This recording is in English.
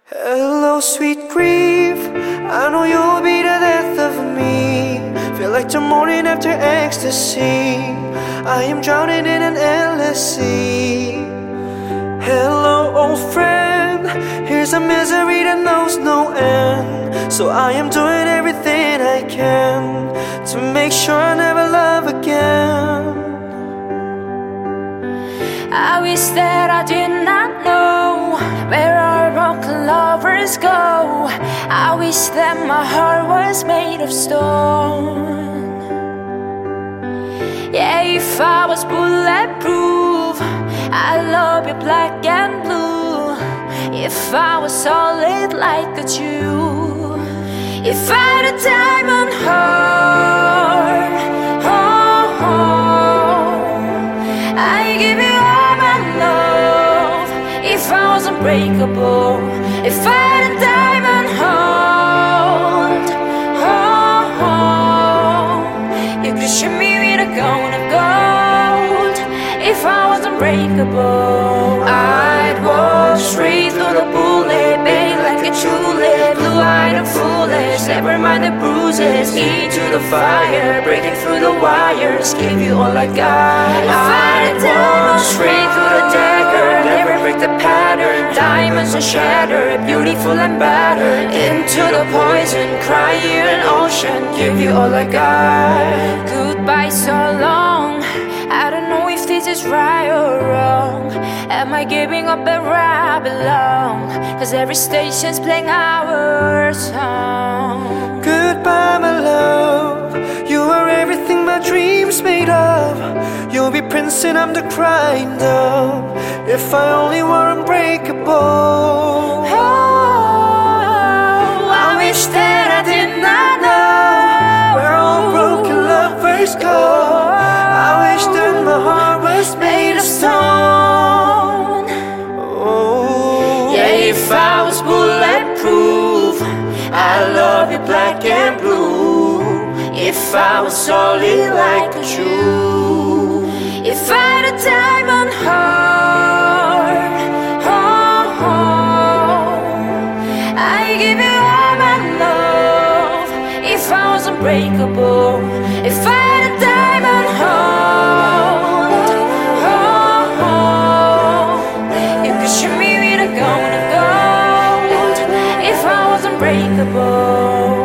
Hello, sweet grief. I know you'll be the death of me. Feel like the morning after ecstasy. I am drowning in an endless sea. Hello, old friend. Here's a misery that knows no end. So I am doing everything I can to make sure I never love again. I wish that I did not know where our broken lovers go. I wish that my heart was made of stone. Yeah, if I was bulletproof, I'd love you black and blue. If I was solid like a Jew, if I had a diamond heart, I give you all my love. If I was unbreakable, if I had a diamond heart, you could shoot me with a gun of gold. If I was unbreakable, I'd walk straight through the bullet, bang like a tulip, blue-eyed and foolish, never mind the bruises, into the fire, breaking through the wires, give you all I got. I'd walk straight through the dagger, never break the pattern, diamonds are shattered, beautiful and battered, into the poison, cry you an ocean, give you all I got. Goodbye so long, I don't know if this is right or wrong. Am I giving up where I belong? Cause every station's playing our song. Goodbye, my love. You are everything my dreams made of. You'll be prince and I'm the crying dove. If I only were unbreakable. I wish that I did not know where all broken lovers go. I wish that my heart was made of stone. Yeah, if I was bulletproof, I love you black and blue. If I was solid like a Jew, if I had a diamond heart, I give you all my love. If I was unbreakable, if I had a diamond heart, you could shoot me with a gun of gold. If I was unbreakable.